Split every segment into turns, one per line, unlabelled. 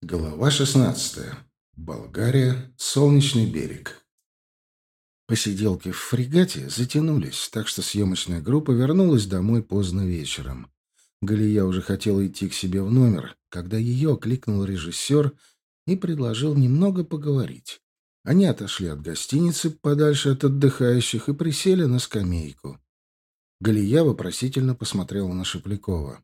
Глава 16. Болгария. Солнечный берег. Посиделки в фрегате затянулись, так что съемочная группа вернулась домой поздно вечером. Галия уже хотела идти к себе в номер, когда ее окликнул режиссер и предложил немного поговорить. Они отошли от гостиницы подальше от отдыхающих и присели на скамейку. Галия вопросительно посмотрела на Шеплякова.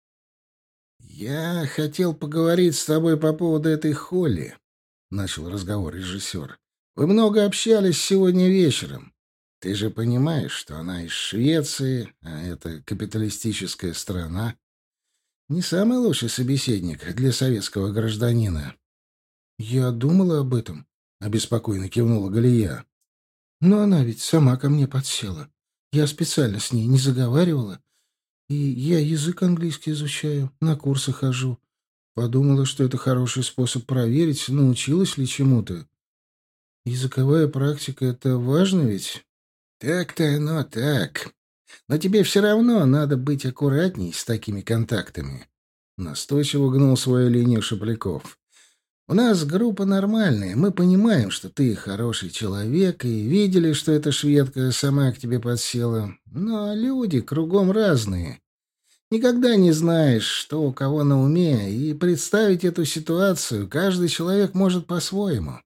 «Я хотел поговорить с тобой по поводу этой Холли», — начал разговор режиссер. «Вы много общались сегодня вечером. Ты же понимаешь, что она из Швеции, а это капиталистическая страна. Не самый лучший собеседник для советского гражданина». «Я думала об этом», — обеспокоенно кивнула Галия. «Но она ведь сама ко мне подсела. Я специально с ней не заговаривала. И я язык английский изучаю, на курсы хожу. Подумала, что это хороший способ проверить, научилась ли чему-то. Языковая практика — это важно ведь?» «Так-то оно так. Но тебе все равно надо быть аккуратней с такими контактами». Настойчиво гнул свою линию Шепляков. «У нас группа нормальная. Мы понимаем, что ты хороший человек, и видели, что эта шведка сама к тебе подсела. Но люди кругом разные. Никогда не знаешь, что у кого на уме, и представить эту ситуацию каждый человек может по-своему.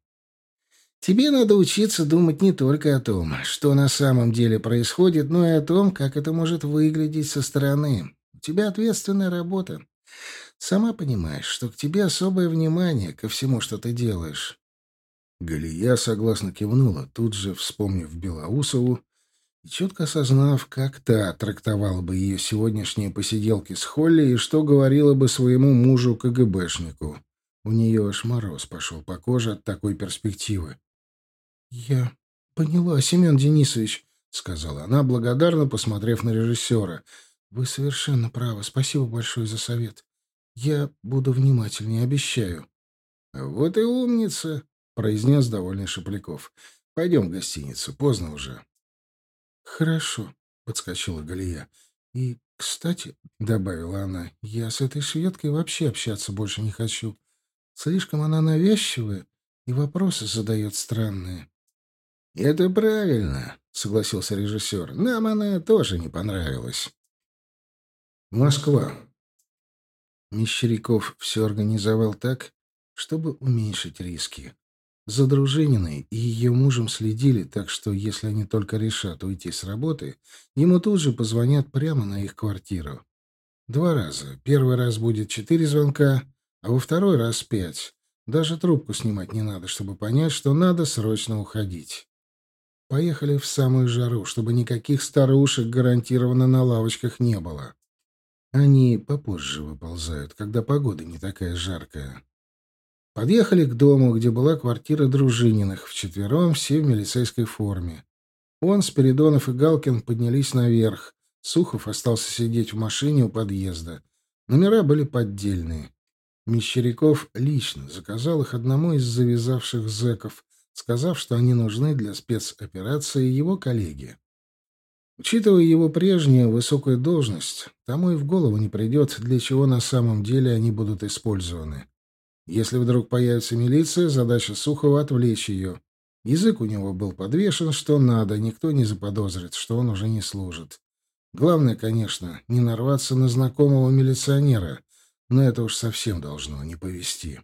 Тебе надо учиться думать не только о том, что на самом деле происходит, но и о том, как это может выглядеть со стороны. У тебя ответственная работа. Сама понимаешь, что к тебе особое внимание ко всему, что ты делаешь». Галия согласно кивнула, тут же вспомнив Белоусову и четко осознав, как та трактовала бы ее сегодняшние посиделки с Холли и что говорила бы своему мужу-КГБшнику. У нее аж мороз пошел по коже от такой перспективы. «Я поняла, Семен Денисович», — сказала она, благодарно посмотрев на режиссера. «Вы совершенно правы. Спасибо большое за совет. Я буду внимательнее, обещаю».
«Вот и умница», — произнес довольный Шепляков. «Пойдем в гостиницу, поздно уже».
«Хорошо», — подскочила Галия. «И, кстати», — добавила она, — «я с этой шведкой вообще общаться больше не хочу. Слишком она навязчивая и вопросы задает странные».
«Это правильно», — согласился режиссер. «Нам она тоже не понравилась».
Москва. Мещеряков все организовал так, чтобы уменьшить риски. За Дружининой и ее мужем следили, так что, если они только решат уйти с работы, ему тут же позвонят прямо на их квартиру. 2 раза. Первый раз будет 4 звонка, а во второй раз 5. Даже трубку снимать не надо, чтобы понять, что надо срочно уходить. Поехали в самую жару, чтобы никаких старушек гарантированно на лавочках не было. Они попозже выползают, когда погода не такая жаркая. Подъехали к дому, где была квартира Дружининых, вчетвером, все в милицейской форме. Он, Спиридонов и Галкин поднялись наверх. Сухов остался сидеть в машине у подъезда. Номера были поддельные. Мещеряков лично заказал их одному из завязавших зэков, сказав, что они нужны для спецоперации его коллеге. Учитывая его прежнюю высокую должность, тому и в голову не придет, для чего на самом деле они будут использованы. Если вдруг появится милиция, задача Сухова — отвлечь ее. Язык у него был подвешен, что надо, никто не заподозрит, что он уже не служит. Главное, конечно, не нарваться на знакомого милиционера, но это уж совсем должно не повезти.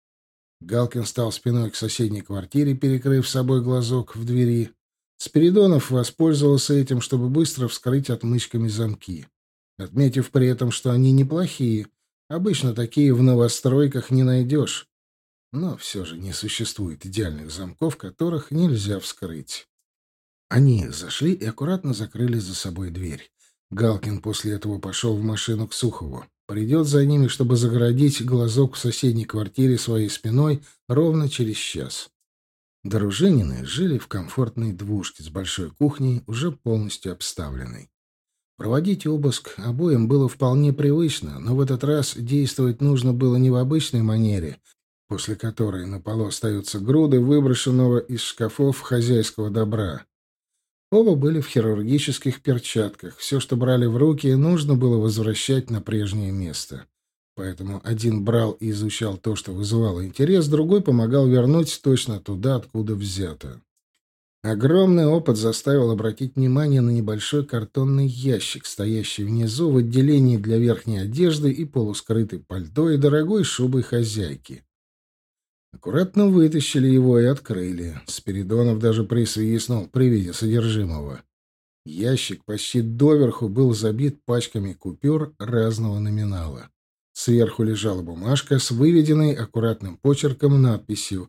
Галкин стал спиной к соседней квартире, перекрыв собой глазок в двери. Спиридонов воспользовался этим, чтобы быстро вскрыть отмычками замки, отметив при этом, что они неплохие. Обычно такие в новостройках не найдешь. Но все же не существует идеальных замков, которых нельзя вскрыть. Они зашли и аккуратно закрыли за собой дверь. Галкин после этого пошел в машину к Сухову. Придет за ними, чтобы загородить глазок в соседней квартире своей спиной ровно через час. Дружинины жили в комфортной двушке с большой кухней, уже полностью обставленной. Проводить обыск обоим было вполне привычно, но в этот раз действовать нужно было не в обычной манере, после которой на полу остаются груды выброшенного из шкафов хозяйского добра. Оба были в хирургических перчатках. Все, что брали в руки, нужно было возвращать на прежнее место. Поэтому один брал и изучал то, что вызывало интерес, другой помогал вернуть точно туда, откуда взято. Огромный опыт заставил обратить внимание на небольшой картонный ящик, стоящий внизу в отделении для верхней одежды и полускрытый пальто и дорогой шубой хозяйки. Аккуратно вытащили его и открыли. Спиридонов даже присвистнул при виде содержимого. Ящик почти доверху был забит пачками купюр разного номинала. Сверху лежала бумажка с выведенной аккуратным почерком надписью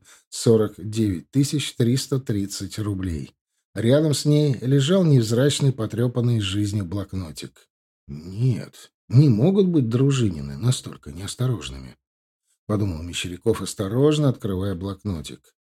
«49 330 рублей». Рядом с ней лежал невзрачный, потрепанный жизнью блокнотик. «Нет, не могут быть Дружинины настолько неосторожными», — подумал Мещеряков, осторожно открывая блокнотик.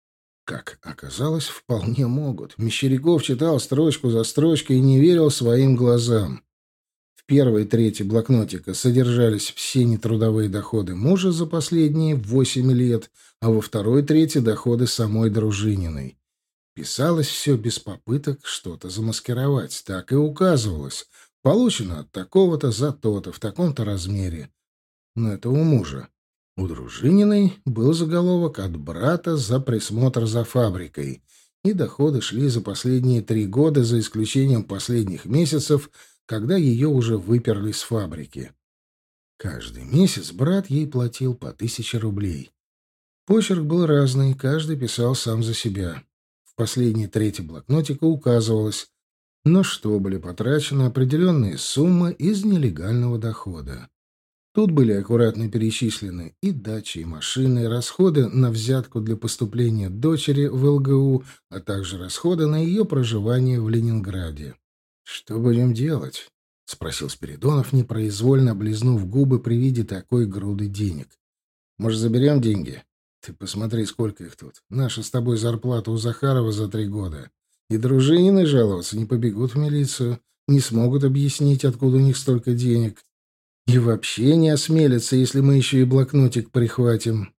Как оказалось, вполне могут. Мещеряков читал строчку за строчкой и не верил своим глазам. В первой трети блокнотика содержались все нетрудовые доходы мужа за последние 8 лет, а во второй трети доходы самой Дружининой. Писалось все без попыток что-то замаскировать. Так и указывалось. Получено от такого-то за то-то, в таком-то размере. Но это у мужа. У Дружининой был заголовок «От брата за присмотр за фабрикой», и доходы шли за последние 3 года, за исключением последних месяцев, когда ее уже выперли с фабрики. Каждый месяц брат ей платил по 1000 рублей. Почерк был разный, каждый писал сам за себя. В последней трети блокнотика указывалось, на что были потрачены определенные суммы из нелегального дохода. Тут были аккуратно перечислены и дачи, и машины, и расходы на взятку для поступления дочери в ЛГУ, а также расходы на ее проживание в Ленинграде. «Что будем делать?» — спросил Спиридонов, непроизвольно облизнув губы при виде такой груды денег. «Может, заберем деньги? Ты посмотри, сколько их тут. Наша с тобой зарплата у Захарова за 3 года. И Дружинины жаловаться не побегут в милицию, не смогут объяснить, откуда у них столько денег. И вообще не осмелятся, если мы еще и блокнотик прихватим».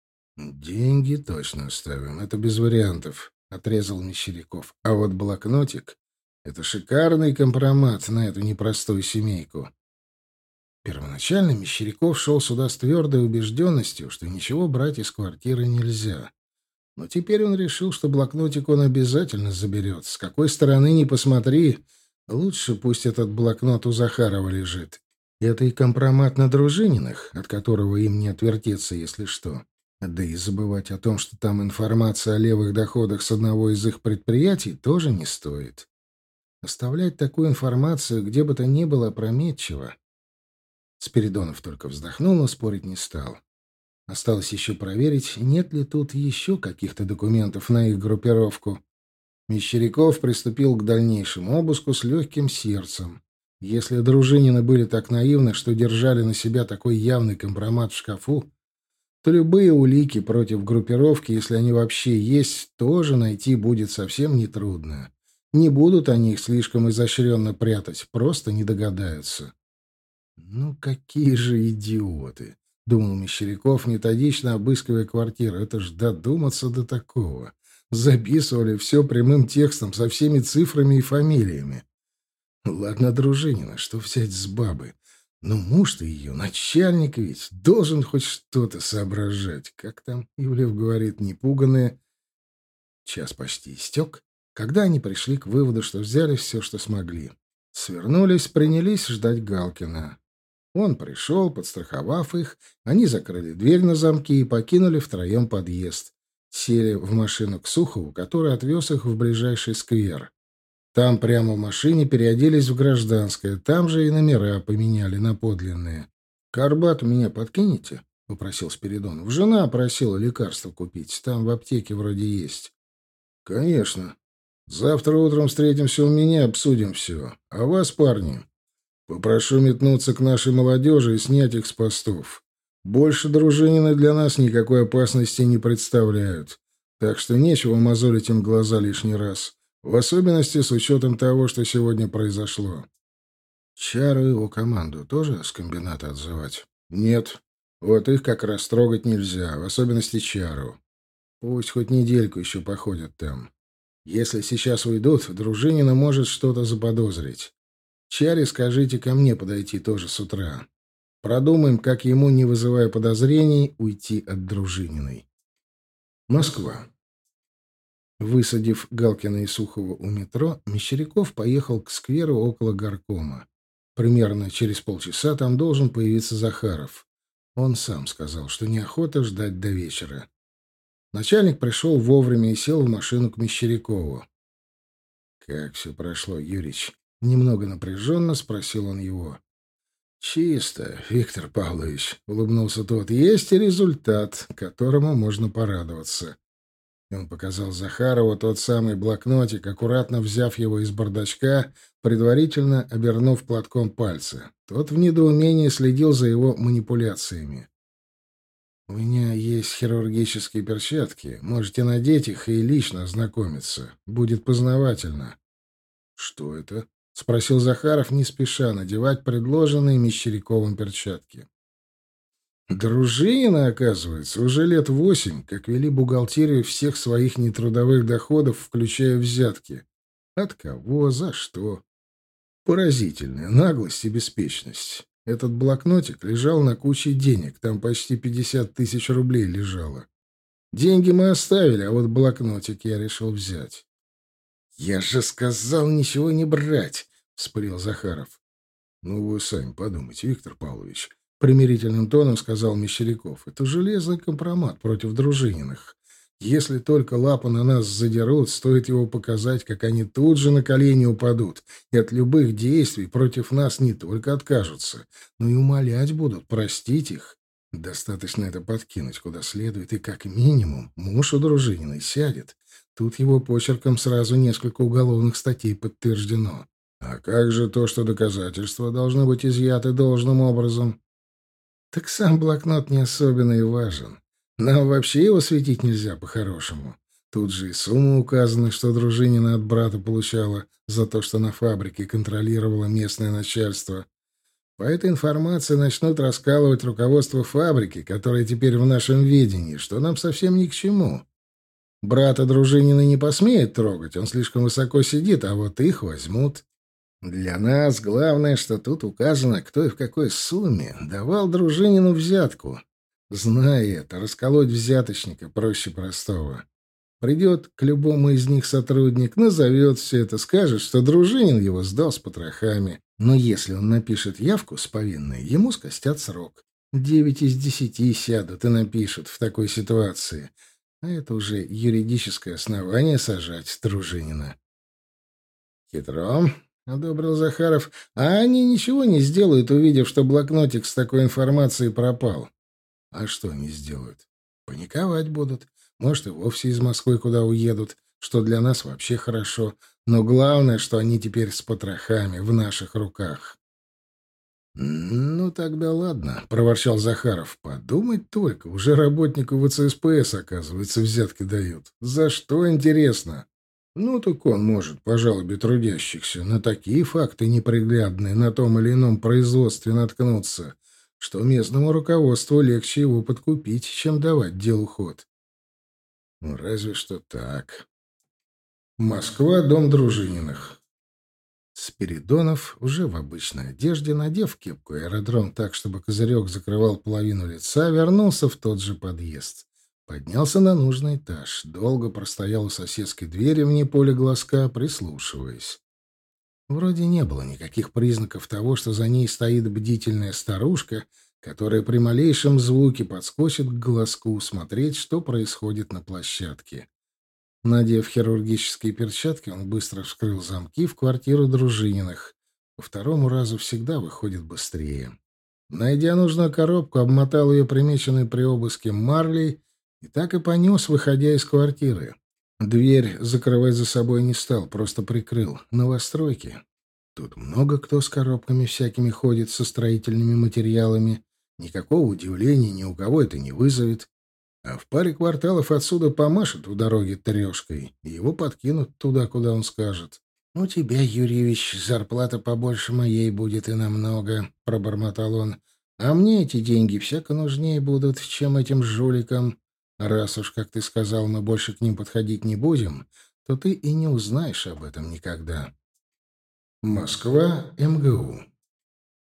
«Деньги точно оставим, это без вариантов», — отрезал Мещеряков. «А вот блокнотик — это шикарный компромат на эту непростую семейку». Первоначально Мещеряков шел сюда с твердой убежденностью, что ничего брать из квартиры нельзя. Но теперь он решил, что блокнотик он обязательно заберет. С какой стороны ни посмотри, лучше пусть этот блокнот у Захарова лежит. Это и компромат на Дружининых, от которого им не отвертеться, если что. Да и забывать о том, что там информация о левых доходах с одного из их предприятий, тоже не стоит. Оставлять такую информацию где бы то ни было опрометчиво. Спиридонов только вздохнул, но спорить не стал. Осталось еще проверить, нет ли тут еще каких-то документов на их группировку. Мещеряков приступил к дальнейшему обыску с легким сердцем. Если Дружинины были так наивны, что держали на себя такой явный компромат в шкафу, то любые улики против группировки, если они вообще есть, тоже найти будет совсем нетрудно. Не будут они их слишком изощренно прятать, просто не догадаются. «Ну, какие же идиоты!» — думал Мещеряков, методично обыскивая квартиру. «Это ж додуматься до такого!» Записывали все прямым текстом, со всеми цифрами и фамилиями. Ладно, Дружинина, что взять с бабы? Но муж-то ее, начальник ведь, должен хоть что-то соображать. Как там Ивлев говорит, непуганные. Час почти истек, когда они пришли к выводу, что взяли все, что смогли. Свернулись, принялись ждать Галкина. Он пришел, подстраховав их, они закрыли дверь на замки и покинули втроем подъезд. Сели в машину к Сухову, который отвез их в ближайший сквер. Там прямо в машине переоделись в гражданское, там же и номера поменяли на подлинные. «Карбат у меня подкинете?» — попросил Спиридонов. «Жена просила лекарства купить, там в аптеке вроде есть». «Конечно. Завтра утром встретимся у меня, обсудим все. А вас, парни, попрошу метнуться к нашей молодежи и снять их с постов. Больше Дружинины для нас никакой опасности не представляют, так что нечего мозолить им глаза лишний раз, в особенности с учетом того, что сегодня произошло». «Чару и его команду тоже с комбината отзывать?» «Нет. Вот их как раз трогать нельзя, в особенности Чару. Пусть хоть недельку еще походят там. Если сейчас уйдут, Дружинина может что-то заподозрить. Чаре скажите ко мне подойти тоже с утра. Продумаем, как ему, не вызывая подозрений, уйти от Дружининой. Москва. Высадив Галкина и Сухова у метро, Мещеряков поехал к скверу около горкома. Примерно через полчаса там должен появиться Захаров. Он сам сказал, что неохота ждать до вечера. Начальник пришел вовремя и сел в машину к Мещерякову. «Как все прошло, Юрич?» Немного напряженно спросил он его. «Чисто, Виктор Павлович», — улыбнулся тот. «Есть и результат, которому можно порадоваться». И он показал Захарову тот самый блокнотик, аккуратно взяв его из бардачка, предварительно обернув платком пальцы. Тот в недоумении следил за его манипуляциями. «У меня есть хирургические перчатки. Можете надеть их и лично ознакомиться. Будет познавательно». «Что это?» — спросил Захаров, не спеша надевать предложенные Мещеряковым перчатки. Дружинина, оказывается, уже лет 8, как вели бухгалтерию всех своих нетрудовых доходов, включая взятки. От кого, за что? Поразительная наглость и беспечность. Этот блокнотик лежал на куче денег, там почти 50 тысяч рублей лежало. Деньги мы оставили, а вот блокнотик я решил взять. «Я же сказал ничего не брать!» — вспылил Захаров. «Ну, вы сами подумайте, Виктор Павлович», — примирительным тоном сказал Мещеряков. «Это железный компромат против Дружининых. Если только лапу на нас задерут, стоит его показать, как они тут же на колени упадут, и от любых действий против нас не только откажутся, но и умолять будут простить их. Достаточно это подкинуть куда следует, и как минимум муж у Дружининой сядет. Тут его почерком сразу несколько уголовных статей подтверждено. А как же то, что доказательства должны быть изъяты должным образом? Так сам блокнот не особенно и важен. Нам вообще его светить нельзя по-хорошему. Тут же и сумма указана, что Дружинина от брата получала за то, что на фабрике контролировало местное начальство. По этой информации начнут раскалывать руководство фабрики, которое теперь в нашем ведении, что нам совсем ни к чему. Брата Дружинина не посмеет трогать, он слишком высоко сидит, а вот их возьмут. Для нас главное, что тут указано, кто и в какой сумме давал Дружинину взятку. Зная это, расколоть взяточника проще простого. Придет к любому из них сотрудник, назовет все это, скажет, что Дружинин его сдал с потрохами. Но если он напишет явку с повинной, ему скостят срок. 9 из 10 сядут и напишут в такой ситуации. А это уже юридическое основание сажать Дружинина. «Хитро», — одобрил Захаров. «А они ничего не сделают, увидев, что блокнотик с такой информацией пропал». «А что они сделают? Паниковать будут. Может, и вовсе из Москвы куда уедут, что для нас вообще хорошо. Но главное, что они теперь с потрохами в наших руках». «Ну, тогда ладно», — проворчал Захаров. «Подумать только, уже работнику ВЦСПС, оказывается, взятки дают. За что, интересно?» «Ну, так он может, по жалобе трудящихся, на такие факты неприглядные на том или ином производстве наткнуться, что местному руководству легче его подкупить, чем давать делу ход». «Ну, разве что так». Москва, дом Дружининых. Спиридонов, уже в обычной одежде, надев кепку и аэродром так, чтобы козырек закрывал половину лица, вернулся в тот же подъезд. Поднялся на нужный этаж. Долго простоял у соседской двери вне поля глазка, прислушиваясь. Вроде не было никаких признаков того, что за ней стоит бдительная старушка, которая при малейшем звуке подскочит к глазку смотреть, что происходит на площадке. Надев хирургические перчатки, он быстро вскрыл замки в квартиру Дружининых. По второму разу всегда выходит быстрее. Найдя нужную коробку, обмотал ее примеченной при обыске марлей и так и понес, выходя из квартиры. Дверь закрывать за собой не стал, просто прикрыл. Новостройки. Тут много кто с коробками всякими ходит, со строительными материалами. Никакого удивления ни у кого это не вызовет. А в паре кварталов отсюда помашет в дороге трешкой, и его подкинут туда, куда он скажет. «У тебя, Юрьевич, зарплата побольше моей будет и намного», — пробормотал он. «А мне эти деньги всяко нужнее будут, чем этим жуликам. Раз уж, как ты сказал, мы больше к ним подходить не будем, то ты и не узнаешь об этом никогда». Москва, МГУ.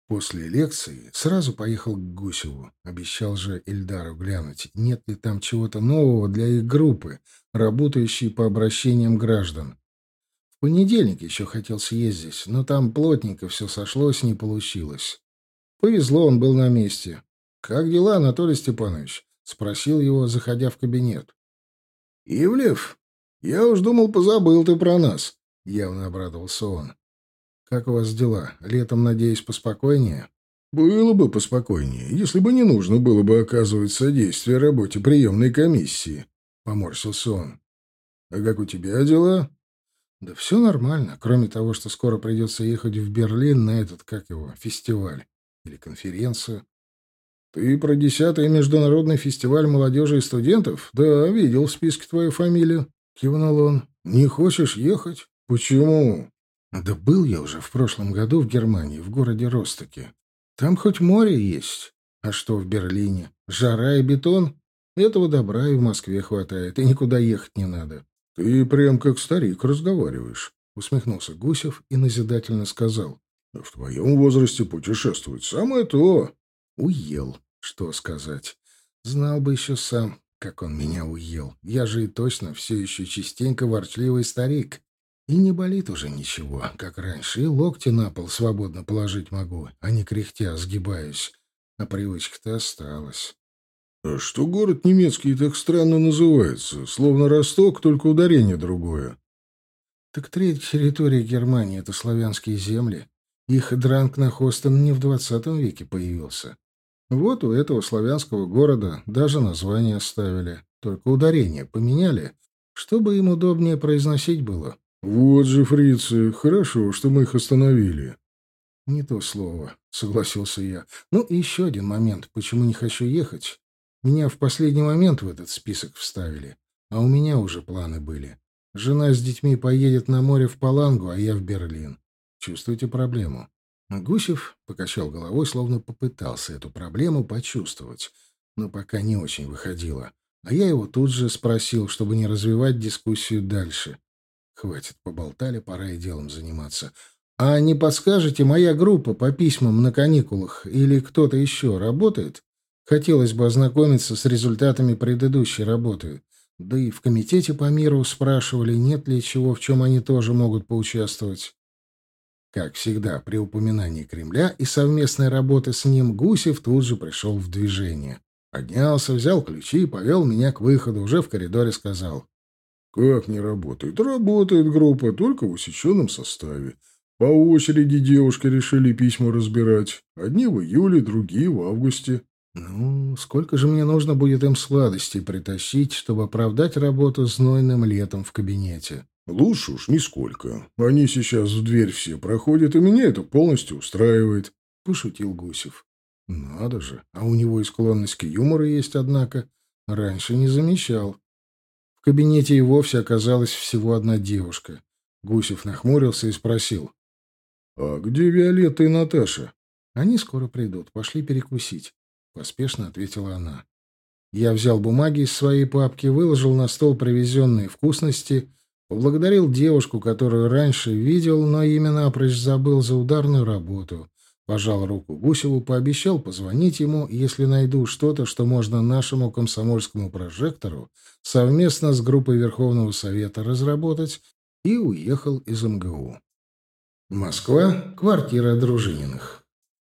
После лекции сразу поехал к Гусеву. Обещал же Ильдару глянуть, нет ли там чего-то нового для их группы, работающей по обращениям граждан. В понедельник еще хотел съездить, но там плотненько все сошлось, не получилось. Повезло, он был на месте. «Как дела, Анатолий Степанович?» — спросил его, заходя в кабинет. «Ивлев, я уж думал, позабыл ты про нас», — явно обрадовался он. «Как у вас дела? Летом, надеюсь, поспокойнее?»
«Было бы поспокойнее, если бы не нужно было бы оказывать содействие работе приемной комиссии», — поморщился он. «А как у тебя дела?»
«Да все нормально, кроме того, что скоро придется ехать в Берлин на этот, как его, фестиваль или конференцию». «Ты про 10-й международный фестиваль молодежи и студентов? Да, видел в списке твою фамилию», — кивнул он. «Не хочешь ехать? Почему?» «Да был я уже в прошлом году в Германии, в городе Ростоке. Там хоть море есть. А что в Берлине? Жара и бетон? Этого добра и в Москве хватает, и никуда ехать не надо».
«Ты прям как старик разговариваешь»,
— усмехнулся Гусев и назидательно сказал.
«В твоем возрасте путешествовать самое то».
Уел, что сказать. Знал бы еще сам, как он меня уел. Я же и точно все еще частенько ворчливый старик. И не болит уже ничего, как раньше, и локти на пол свободно положить могу, а не кряхтя сгибаюсь. А привычка-то осталась.
«А что город немецкий так странно называется? Словно Росток, только ударение другое».
Так третья территория Германии — это славянские земли. Их Дранкнахостен не в 20 веке появился. Вот у этого славянского города даже название оставили, только ударение поменяли, чтобы им удобнее произносить было.
«Вот же фрицы, хорошо, что мы их остановили».
«Не то слово», — согласился я. «Ну и еще один момент, почему не хочу ехать. Меня в последний момент в этот список вставили, а у меня уже планы были. Жена с детьми поедет на море в Палангу, а я в Берлин. Чувствуете проблему?» Гусев покачал головой, словно попытался эту проблему почувствовать, но пока не очень выходило. А я его тут же спросил, чтобы не развивать дискуссию дальше. «Хватит, поболтали, пора и делом заниматься. А не подскажете, моя группа по письмам на каникулах или кто-то еще работает? Хотелось бы ознакомиться с результатами предыдущей работы. Да и в комитете по миру спрашивали, нет ли чего, в чем они тоже могут поучаствовать». Как всегда, при упоминании Кремля и совместной работы с ним Гусев тут же пришел в движение. Поднялся, взял ключи и повел меня к выходу, уже в коридоре сказал.
«Как не работает? Работает группа, только в усеченном составе. По очереди девушки решили письма разбирать. Одни в июле, другие в августе».
«Ну, сколько же мне нужно будет им сладостей притащить, чтобы оправдать работу знойным летом в кабинете?»
«Лучше уж нисколько. Они сейчас в дверь все проходят, и меня это полностью устраивает», —
пошутил Гусев. «Надо же, а у него и склонность к юмору есть, однако. Раньше не замечал». В кабинете и вовсе оказалась всего одна девушка. Гусев нахмурился и спросил.
«А где Виолетта и Наташа?»
«Они скоро придут. Пошли перекусить», — поспешно ответила она. Я взял бумаги из своей папки, выложил на стол привезенные вкусности, поблагодарил девушку, которую раньше видел, но именно напрочь забыл за ударную работу. Пожал руку Гусеву, пообещал позвонить ему, если найду что-то, что можно нашему комсомольскому прожектору совместно с группой Верховного Совета разработать, и уехал из МГУ. Москва, квартира Дружининых.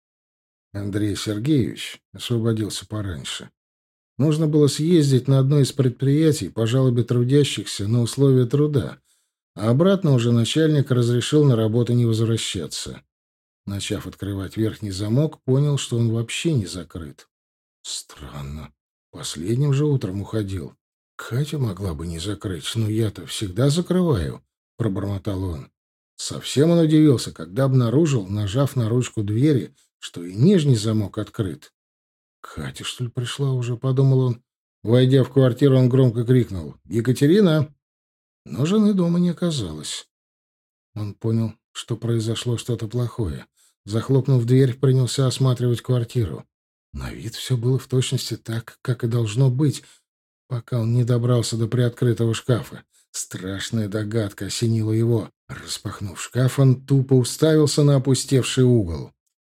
Андрей Сергеевич освободился пораньше. Нужно было съездить на одно из предприятий по жалобе трудящихся на условия труда, а обратно уже начальник разрешил на работу не возвращаться. Начав открывать верхний замок, понял, что он вообще не закрыт. Странно. Последним же утром уходил. Катя могла бы не закрыть, но я-то всегда закрываю, — пробормотал он. Совсем он удивился, когда обнаружил, нажав на ручку двери, что и нижний замок открыт. «Катя, что ли, пришла уже?» — подумал он. Войдя в квартиру, он громко крикнул: «Екатерина!» Но жены дома не оказалось. Он понял, что произошло что-то плохое. Захлопнув дверь, принялся осматривать квартиру. На вид все было в точности так, как и должно быть, пока он не добрался до приоткрытого шкафа. Страшная догадка осенила его. Распахнув шкаф, он тупо уставился на опустевший угол.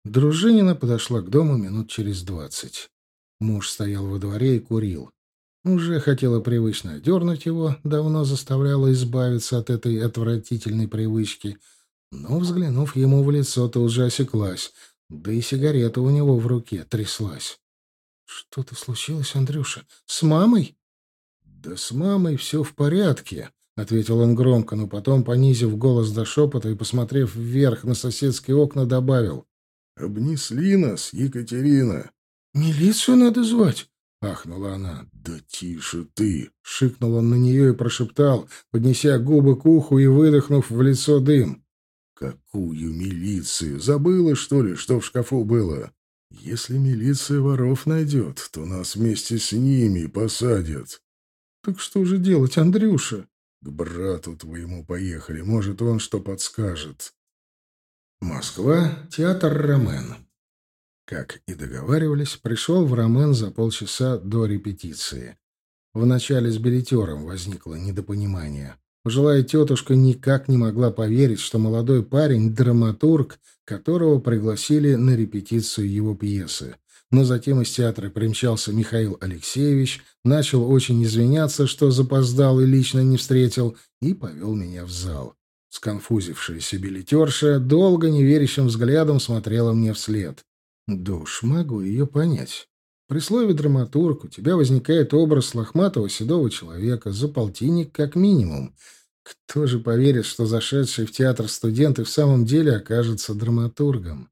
Дружинина подошла к дому минут через 20. Муж стоял во дворе и курил. Уже хотела привычно одернуть его, давно заставляла избавиться от этой отвратительной привычки, но, взглянув ему в лицо, тут же осеклась, да и сигарета у него в руке тряслась. — Что-то случилось, Андрюша? С мамой? — Да с мамой все в порядке, — ответил он громко, но потом, понизив голос до шепота и посмотрев вверх на соседские окна, добавил: —
Обнесли нас, Екатерина.
— Милицию надо звать? — ахнула она.
— Да тише ты!
— шикнул он на нее и прошептал, поднеся губы к уху и выдохнув в лицо дым.
— Какую милицию? Забыла, что ли, что в шкафу было? Если милиция воров найдет, то нас вместе с ними посадят.
— Так что же делать, Андрюша?
— К брату твоему поехали, может, он что подскажет.
Москва, театр «Ромен». Как и договаривались, пришел в «Ромен» за полчаса до репетиции. Вначале с билетером возникло недопонимание. Пожилая тетушка никак не могла поверить, что молодой парень — драматург, которого пригласили на репетицию его пьесы. Но затем из театра примчался Михаил Алексеевич, начал очень извиняться, что запоздал и лично не встретил, и повел меня в зал. Сконфузившаяся билетерша долго неверящим взглядом смотрела мне вслед. Да уж могу ее понять. При слове «драматург» у тебя возникает образ лохматого седого человека, за полтинник как минимум. Кто же поверит, что зашедший в театр студент и в самом деле окажется драматургом?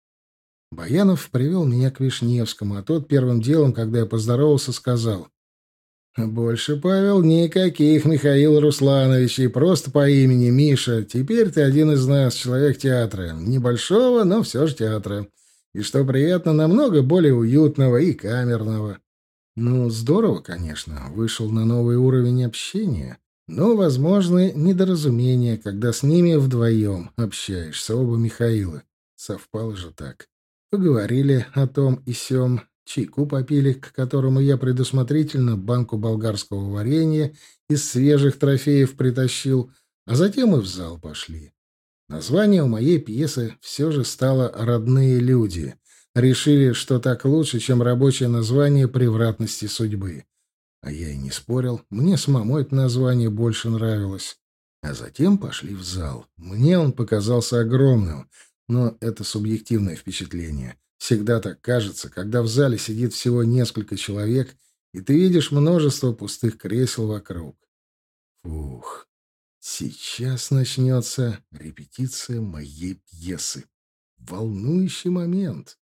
Баянов привел меня к Вишневскому, а тот первым делом, когда я поздоровался, сказал: «Больше, Павел, никаких Михаил Руслановичей, просто по имени Миша. Теперь ты один из нас, человек театра. Небольшого, но все же театра. И, что приятно, намного более уютного и камерного». Ну, здорово, конечно, вышел на новый уровень общения, но возможны недоразумения, когда с ними вдвоем общаешься, оба Михаила. Совпало же так. Поговорили о том и сём, чайку попили, к которому я предусмотрительно банку болгарского варенья из свежих трофеев притащил, а затем и в зал пошли. Название у моей пьесы все же стало «Родные люди». Решили, что так лучше, чем рабочее название «Превратности судьбы». А я и не спорил, мне самому это название больше нравилось. А затем пошли в зал. Мне он показался огромным, но это субъективное впечатление. Всегда так кажется, когда в зале сидит всего несколько человек, и ты видишь множество пустых кресел вокруг. Фух, сейчас начнется репетиция моей пьесы. Волнующий момент.